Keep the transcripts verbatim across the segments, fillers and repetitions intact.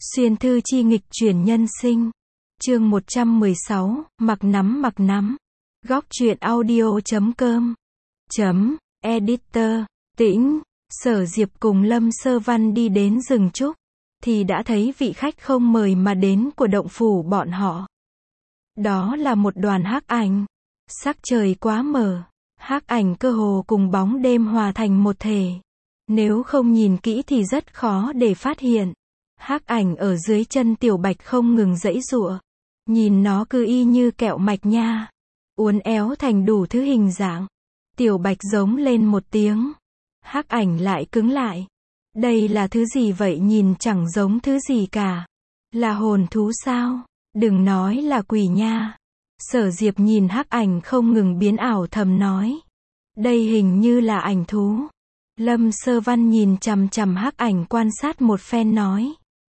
Xuyên thư chi nghịch chuyển nhân sinh. Chương một trăm mười sáu, mặc nắm mặc nắm. Góc truyện audio chấm com. Chấm, editor, tĩnh, Sở Diệp cùng Lâm Sơ Văn đi đến rừng trúc, thì đã thấy vị khách không mời mà đến của động phủ bọn họ. Đó là một đoàn hắc ảnh. Sắc trời quá mờ, hắc ảnh cơ hồ cùng bóng đêm hòa thành một thể. Nếu không nhìn kỹ thì rất khó để phát hiện. Hắc ảnh ở dưới chân Tiểu Bạch không ngừng giãy giụa. Nhìn nó cứ y như kẹo mạch nha. Uốn éo thành đủ thứ hình dạng. Tiểu Bạch giống lên một tiếng. Hắc ảnh lại cứng lại. Đây là thứ gì vậy, nhìn chẳng giống thứ gì cả. Là hồn thú sao? Đừng nói là quỷ nha. Sở Diệp nhìn hắc ảnh không ngừng biến ảo thầm nói. Đây hình như là ảnh thú. Lâm Sơ Văn nhìn chằm chằm hắc ảnh quan sát một phen nói.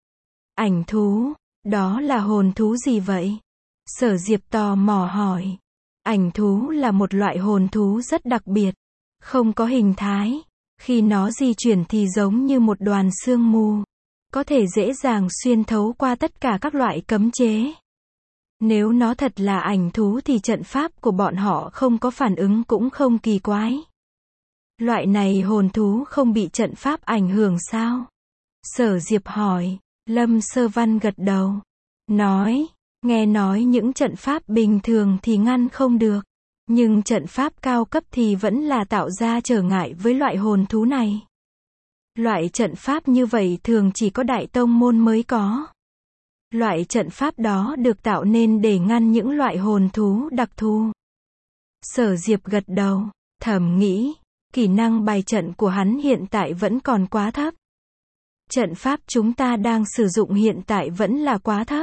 Ảnh thú, đó là hồn thú gì vậy? Sở Diệp tò mò hỏi. Ảnh thú là một loại hồn thú rất đặc biệt, không có hình thái. Khi nó di chuyển thì giống như một đoàn sương mù, có thể dễ dàng xuyên thấu qua tất cả các loại cấm chế. Nếu nó thật là ảnh thú thì trận pháp của bọn họ không có phản ứng cũng không kỳ quái. Loại này hồn thú không bị trận pháp ảnh hưởng sao? Sở Diệp hỏi. Lâm Sơ Văn gật đầu. Nói, nghe nói những trận pháp bình thường thì ngăn không được. Nhưng trận pháp cao cấp thì vẫn là tạo ra trở ngại với loại hồn thú này. Loại trận pháp như vậy thường chỉ có đại tông môn mới có. Loại trận pháp đó được tạo nên để ngăn những loại hồn thú đặc thù. Sở Diệp gật đầu, thầm nghĩ, kỹ năng bài trận của hắn hiện tại vẫn còn quá thấp. Trận pháp chúng ta đang sử dụng hiện tại vẫn là quá thấp.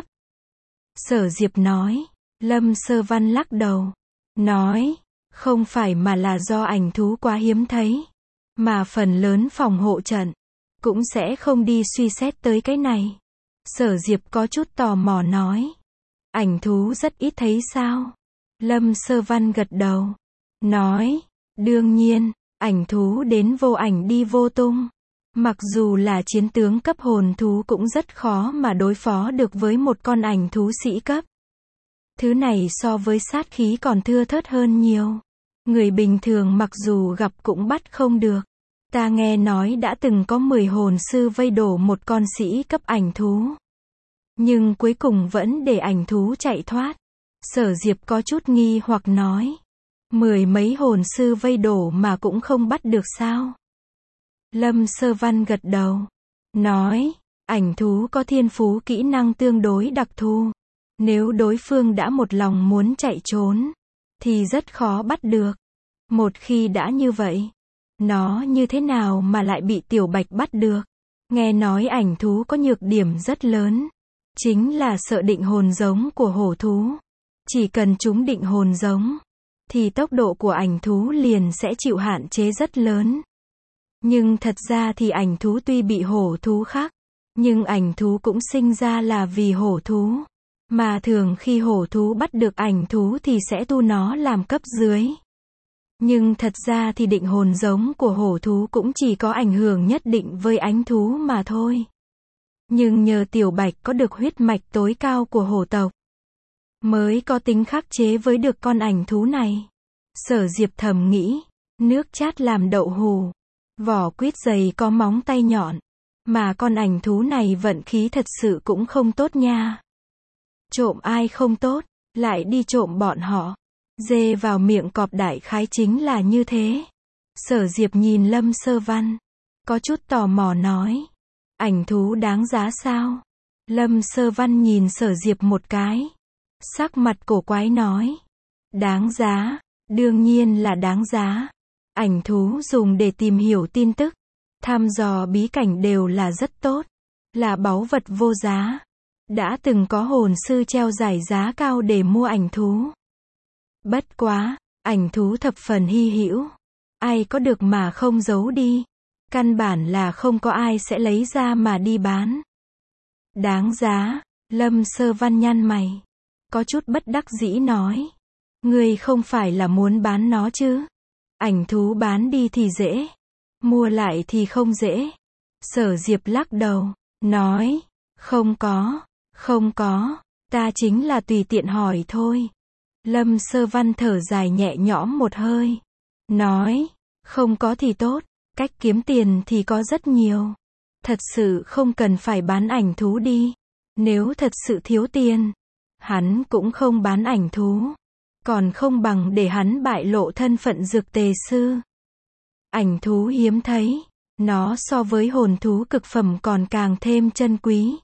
Sở Diệp nói. Lâm Sơ Văn lắc đầu. Nói, không phải mà là do ảnh thú quá hiếm thấy. Mà phần lớn phòng hộ trận cũng sẽ không đi suy xét tới cái này. Sở Diệp có chút tò mò nói. Ảnh thú rất ít thấy sao? Lâm Sơ Văn gật đầu. Nói, đương nhiên, ảnh thú đến vô ảnh đi vô tung. Mặc dù là chiến tướng cấp hồn thú cũng rất khó mà đối phó được với một con ảnh thú sĩ cấp. Thứ này so với sát khí còn thưa thớt hơn nhiều. Người bình thường mặc dù gặp cũng bắt không được. Ta nghe nói đã từng có mười hồn sư vây đổ một con sĩ cấp ảnh thú. Nhưng cuối cùng vẫn để ảnh thú chạy thoát. Sở Diệp có chút nghi hoặc nói. Mười mấy hồn sư vây đổ mà cũng không bắt được sao? Lâm Sơ Văn gật đầu. Nói, ảnh thú có thiên phú kỹ năng tương đối đặc thù. Nếu đối phương đã một lòng muốn chạy trốn, thì rất khó bắt được. Một khi đã như vậy, nó như thế nào mà lại bị Tiểu Bạch bắt được? Nghe nói ảnh thú có nhược điểm rất lớn. Chính là sợ định hồn giống của hổ thú. Chỉ cần chúng định hồn giống, thì tốc độ của ảnh thú liền sẽ chịu hạn chế rất lớn. Nhưng thật ra thì ảnh thú tuy bị hổ thú khác, nhưng ảnh thú cũng sinh ra là vì hổ thú. Mà thường khi hổ thú bắt được ảnh thú thì sẽ tu nó làm cấp dưới. Nhưng thật ra thì định hồn giống của hổ thú cũng chỉ có ảnh hưởng nhất định với ánh thú mà thôi. Nhưng nhờ Tiểu Bạch có được huyết mạch tối cao của hổ tộc, mới có tính khắc chế với được con ảnh thú này. Sở Diệp thầm nghĩ, nước chát làm đậu hù, vỏ quýt dày có móng tay nhọn. Mà con ảnh thú này vận khí thật sự cũng không tốt nha. Trộm ai không tốt, lại đi trộm bọn họ. Dê vào miệng cọp đại khái chính là như thế. Sở Diệp nhìn Lâm Sơ Văn, có chút tò mò nói. Ảnh thú đáng giá sao? Lâm Sơ Văn nhìn Sở Diệp một cái. Sắc mặt cổ quái nói. Đáng giá, đương nhiên là đáng giá. Ảnh thú dùng để tìm hiểu tin tức, thăm dò bí cảnh đều là rất tốt. Là báu vật vô giá. Đã từng có hồn sư treo giải giá cao để mua ảnh thú. Bất quá, ảnh thú thập phần hy hữu. Ai có được mà không giấu đi. Căn bản là không có ai sẽ lấy ra mà đi bán. Đáng giá, Lâm Sơ Văn nhăn mày. Có chút bất đắc dĩ nói. Ngươi không phải là muốn bán nó chứ? Ảnh thú bán đi thì dễ. Mua lại thì không dễ. Sở Diệp lắc đầu, nói. Không có, không có, ta chính là tùy tiện hỏi thôi. Lâm Sơ Văn thở dài nhẹ nhõm một hơi. Nói, không có thì tốt, cách kiếm tiền thì có rất nhiều. Thật sự không cần phải bán ảnh thú đi. Nếu thật sự thiếu tiền, hắn cũng không bán ảnh thú. Còn không bằng để hắn bại lộ thân phận dược tề sư. Ảnh thú hiếm thấy, nó so với hồn thú cực phẩm còn càng thêm chân quý.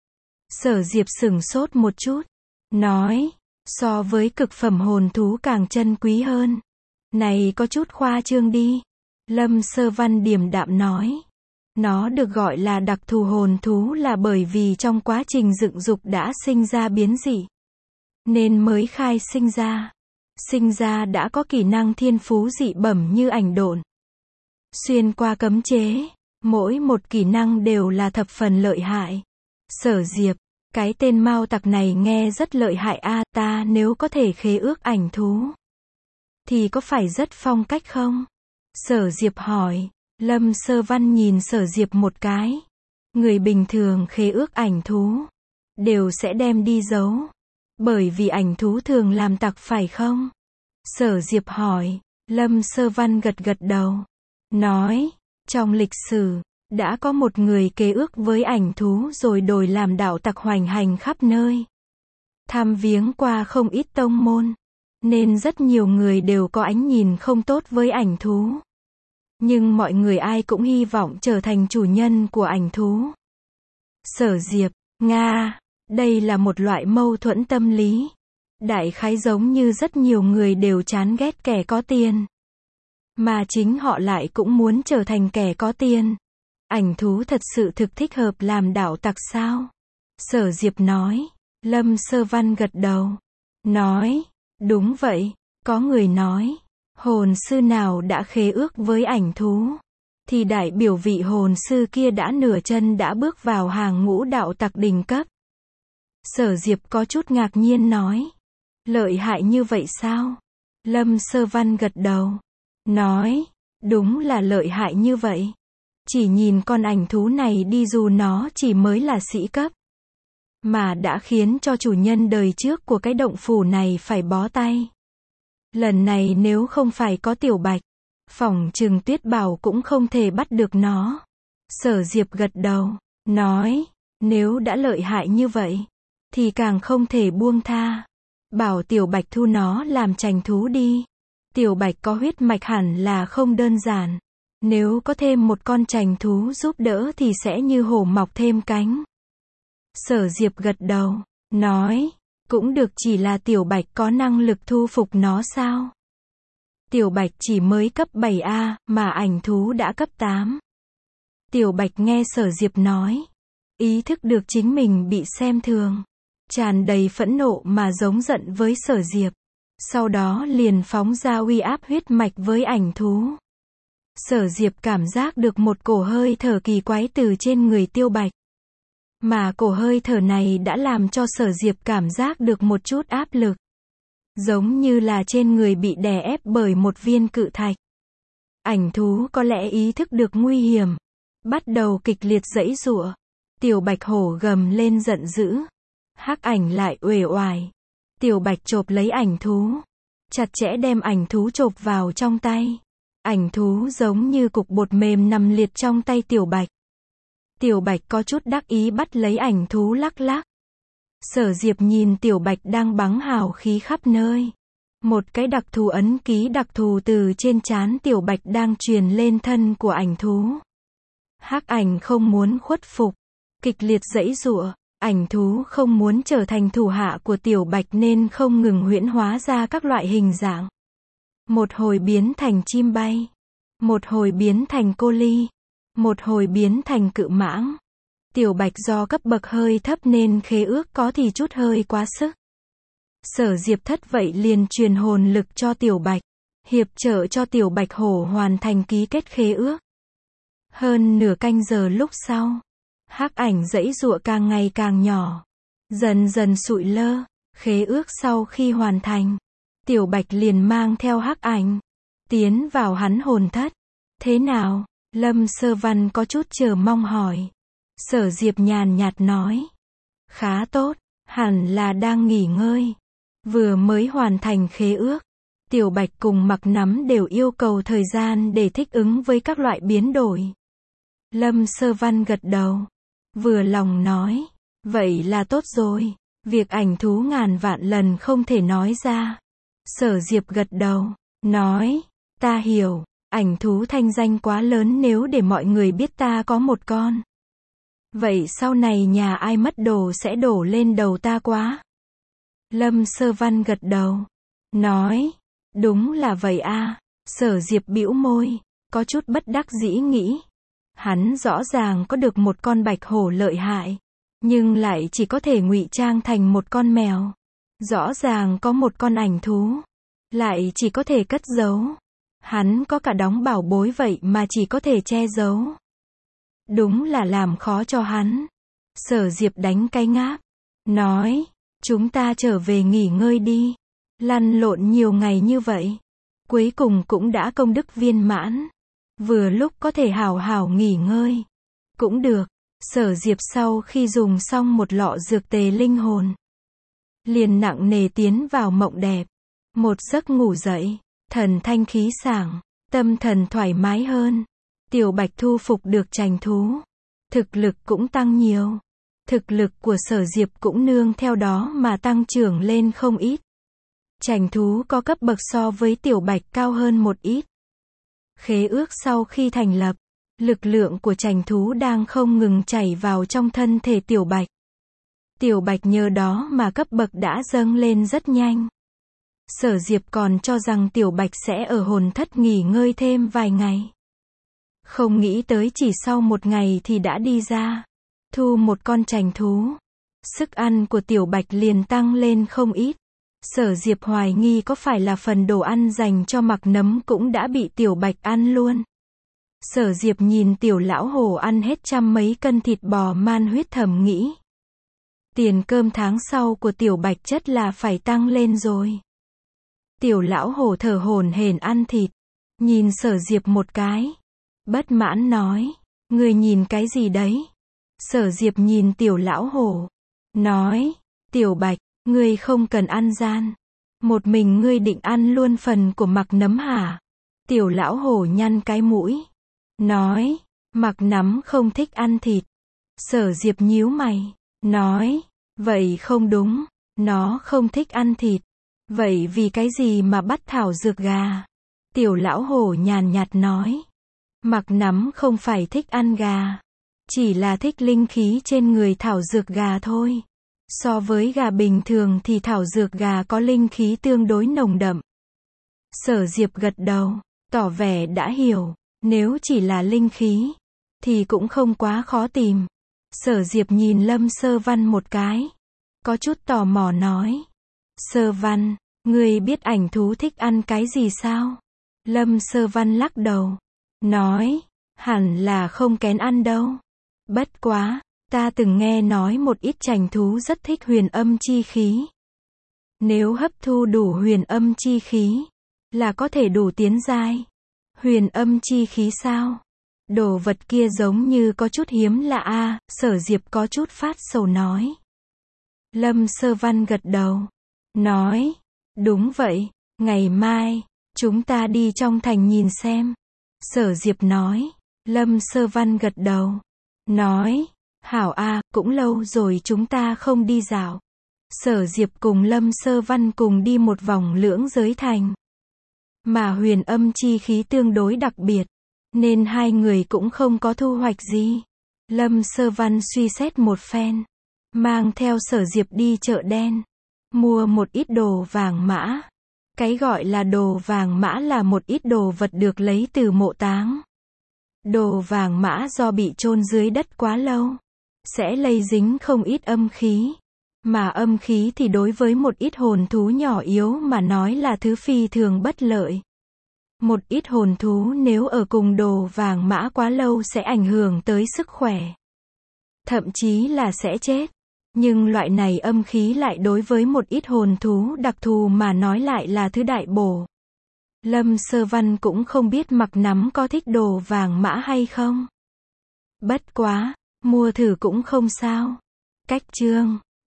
Sở Diệp sửng sốt một chút, nói, so với cực phẩm hồn thú càng chân quý hơn. Này có chút khoa trương đi. Lâm Sơ Văn điềm đạm nói. Nó được gọi là đặc thù hồn thú là bởi vì trong quá trình dựng dục đã sinh ra biến dị. Nên mới khai sinh ra. Sinh ra đã có kỹ năng thiên phú dị bẩm như ảnh độn. Xuyên qua cấm chế, mỗi một kỹ năng đều là thập phần lợi hại. Sở Diệp, cái tên Mao tặc này nghe rất lợi hại a, ta nếu có thể khế ước ảnh thú thì có phải rất phong cách không? Sở Diệp hỏi. Lâm Sơ Văn nhìn Sở Diệp một cái. Người bình thường khế ước ảnh thú đều sẽ đem đi giấu. Bởi vì ảnh thú thường làm tặc phải không? Sở Diệp hỏi. Lâm Sơ Văn gật gật đầu. Nói, trong lịch sử, đã có một người kế ước với ảnh thú rồi đổi làm đạo tặc hoành hành khắp nơi. Thăm viếng qua không ít tông môn. Nên rất nhiều người đều có ánh nhìn không tốt với ảnh thú. Nhưng mọi người ai cũng hy vọng trở thành chủ nhân của ảnh thú. Sở Diệp, Nga, đây là một loại mâu thuẫn tâm lý. Đại khái giống như rất nhiều người đều chán ghét kẻ có tiền. Mà chính họ lại cũng muốn trở thành kẻ có tiền. Ảnh thú thật sự thực thích hợp làm đạo tặc sao? Sở Diệp nói. Lâm Sơ Văn gật đầu. Nói, đúng vậy, có người nói. Hồn sư nào đã khế ước với ảnh thú, thì đại biểu vị hồn sư kia đã nửa chân đã bước vào hàng ngũ đạo tặc đỉnh cấp. Sở Diệp có chút ngạc nhiên nói. Lợi hại như vậy sao? Lâm Sơ Văn gật đầu. Nói, đúng là lợi hại như vậy. Chỉ nhìn con ảnh thú này đi dù nó chỉ mới là sĩ cấp. Mà đã khiến cho chủ nhân đời trước của cái động phủ này phải bó tay. Lần này nếu không phải có Tiểu Bạch, phỏng chừng Tuyết Bảo cũng không thể bắt được nó. Sở Diệp gật đầu, nói, nếu đã lợi hại như vậy, thì càng không thể buông tha. Bảo Tiểu Bạch thu nó làm trành thú đi. Tiểu Bạch có huyết mạch hẳn là không đơn giản. Nếu có thêm một con trành thú giúp đỡ thì sẽ như hổ mọc thêm cánh. Sở Diệp gật đầu, nói, cũng được, chỉ là Tiểu Bạch có năng lực thu phục nó sao? Tiểu Bạch chỉ mới cấp bảy A, mà ảnh thú đã cấp tám. Tiểu Bạch nghe Sở Diệp nói, ý thức được chính mình bị xem thường. Tràn đầy phẫn nộ mà giống giận với Sở Diệp. Sau đó liền phóng ra uy áp huyết mạch với ảnh thú. Sở Diệp cảm giác được một cổ hơi thở kỳ quái từ trên người Tiểu Bạch. Mà cổ hơi thở này đã làm cho Sở Diệp cảm giác được một chút áp lực. Giống như là trên người bị đè ép bởi một viên cự thạch. Ảnh thú có lẽ ý thức được nguy hiểm. Bắt đầu kịch liệt giãy giụa. Tiểu Bạch hổ gầm lên giận dữ. Hắc Ảnh lại uể oải. Tiểu Bạch chộp lấy ảnh thú. Chặt chẽ đem ảnh thú chộp vào trong tay. Ảnh thú giống như cục bột mềm nằm liệt trong tay Tiểu Bạch. Tiểu Bạch có chút đắc ý bắt lấy ảnh thú lắc lắc. Sở Diệp nhìn Tiểu Bạch đang bắn hào khí khắp nơi. Một cái đặc thù ấn ký đặc thù từ trên trán Tiểu Bạch đang truyền lên thân của ảnh thú. Hắc Ảnh không muốn khuất phục, kịch liệt giãy giụa. Ảnh thú không muốn trở thành thủ hạ của Tiểu Bạch nên không ngừng huyễn hóa ra các loại hình dạng. Một hồi biến thành chim bay, một hồi biến thành cô ly, một hồi biến thành cự mãng. Tiểu Bạch do cấp bậc hơi thấp nên khế ước có thì chút hơi quá sức. Sở Diệp thất vậy liền truyền hồn lực cho Tiểu Bạch, hiệp trợ cho Tiểu Bạch hổ hoàn thành ký kết khế ước. Hơn nửa canh giờ lúc sau, Hắc Ảnh giãy giụa càng ngày càng nhỏ, dần dần sụi lơ. Khế ước sau khi hoàn thành, Tiểu Bạch liền mang theo Hắc Ảnh tiến vào hắn hồn thất. Thế nào? Lâm Sơ Văn có chút chờ mong hỏi. Sở Diệp nhàn nhạt nói. Khá tốt, hẳn là đang nghỉ ngơi. Vừa mới hoàn thành khế ước. Tiểu Bạch cùng Mặc Nắm đều yêu cầu thời gian để thích ứng với các loại biến đổi. Lâm Sơ Văn gật đầu. Vừa lòng nói. Vậy là tốt rồi. Việc ảnh thú ngàn vạn lần không thể nói ra. Sở Diệp gật đầu. Nói. Ta hiểu. Ảnh thú thanh danh quá lớn nếu để mọi người biết ta có một con. Vậy sau này nhà ai mất đồ sẽ đổ lên đầu ta quá. Lâm Sơ Văn gật đầu. Nói. Đúng là vậy a. Sở Diệp bĩu môi. Có chút bất đắc dĩ nghĩ. Hắn rõ ràng có được một con bạch hổ lợi hại. Nhưng lại chỉ có thể ngụy trang thành một con mèo. Rõ ràng có một con ảnh thú. Lại chỉ có thể cất giấu. Hắn có cả đóng bảo bối vậy mà chỉ có thể che giấu. Đúng là làm khó cho hắn. Sở Diệp đánh cái ngáp. Nói. Chúng ta trở về nghỉ ngơi đi. Lăn lộn nhiều ngày như vậy. Cuối cùng cũng đã công đức viên mãn. Vừa lúc có thể hào hào nghỉ ngơi. Cũng được. Sở Diệp sau khi dùng xong một lọ dược tề linh hồn. Liền nặng nề tiến vào mộng đẹp. Một giấc ngủ dậy. Thần thanh khí sảng. Tâm thần thoải mái hơn. Tiểu Bạch thu phục được chành thú. Thực lực cũng tăng nhiều. Thực lực của Sở Diệp cũng nương theo đó mà tăng trưởng lên không ít. Chành thú có cấp bậc so với Tiểu Bạch cao hơn một ít. Khế ước sau khi thành lập, lực lượng của chành thú đang không ngừng chảy vào trong thân thể Tiểu Bạch. Tiểu Bạch nhờ đó mà cấp bậc đã dâng lên rất nhanh. Sở Diệp còn cho rằng Tiểu Bạch sẽ ở hồn thất nghỉ ngơi thêm vài ngày. Không nghĩ tới chỉ sau một ngày thì đã đi ra. Thu một con chành thú. Sức ăn của Tiểu Bạch liền tăng lên không ít. Sở Diệp hoài nghi có phải là phần đồ ăn dành cho Mặc Nấm cũng đã bị Tiểu Bạch ăn luôn. Sở Diệp nhìn Tiểu lão hổ ăn hết trăm mấy cân thịt bò man huyết thầm nghĩ. Tiền cơm tháng sau của Tiểu Bạch chất là phải tăng lên rồi. Tiểu lão hổ thở hổn hển ăn thịt. Nhìn Sở Diệp một cái. Bất mãn nói. Ngươi nhìn cái gì đấy? Sở Diệp nhìn Tiểu lão hổ. Nói. Tiểu Bạch, ngươi không cần ăn gian. Một mình ngươi định ăn luôn phần của Mặc Nấm hả? Tiểu lão hổ nhăn cái mũi. Nói. Mặc Nấm không thích ăn thịt. Sở Diệp nhíu mày. Nói. Vậy không đúng. Nó không thích ăn thịt. Vậy vì cái gì mà bắt thảo dược gà? Tiểu lão hổ nhàn nhạt nói. Mặc Nấm không phải thích ăn gà. Chỉ là thích linh khí trên người thảo dược gà thôi. So với gà bình thường thì thảo dược gà có linh khí tương đối nồng đậm. Sở Diệp gật đầu, tỏ vẻ đã hiểu. Nếu chỉ là linh khí, thì cũng không quá khó tìm. Sở Diệp nhìn Lâm Sơ Văn một cái. Có chút tò mò nói. Sơ Văn, ngươi biết ảnh thú thích ăn cái gì sao? Lâm Sơ Văn lắc đầu. Nói, hẳn là không kén ăn đâu. Bất quá, ta từng nghe nói một ít chành thú rất thích huyền âm chi khí. Nếu hấp thu đủ huyền âm chi khí, là có thể đủ tiến giai. Huyền âm chi khí sao? Đồ vật kia giống như có chút hiếm lạ a. Sở Diệp có chút phát sầu nói. Lâm Sơ Văn gật đầu. Nói, đúng vậy, ngày mai, chúng ta đi trong thành nhìn xem. Sở Diệp nói. Lâm Sơ Văn gật đầu. Nói, hảo a, cũng lâu rồi chúng ta không đi dạo. Sở Diệp cùng Lâm Sơ Văn cùng đi một vòng lưỡng giới thành. Mà huyền âm chi khí tương đối đặc biệt, nên hai người cũng không có thu hoạch gì. Lâm Sơ Văn suy xét một phen, mang theo Sở Diệp đi chợ đen, mua một ít đồ vàng mã. Cái gọi là đồ vàng mã là một ít đồ vật được lấy từ mộ táng. Đồ vàng mã do bị chôn dưới đất quá lâu, sẽ lây dính không ít âm khí. Mà âm khí thì đối với một ít hồn thú nhỏ yếu mà nói là thứ phi thường bất lợi. Một ít hồn thú nếu ở cùng đồ vàng mã quá lâu sẽ ảnh hưởng tới sức khỏe. Thậm chí là sẽ chết. Nhưng loại này âm khí lại đối với một ít hồn thú đặc thù mà nói lại là thứ đại bổ. Lâm Sơ Văn cũng không biết Mặc Nắm có thích đồ vàng mã hay không. Bất quá, Mua thử cũng không sao. Cách chương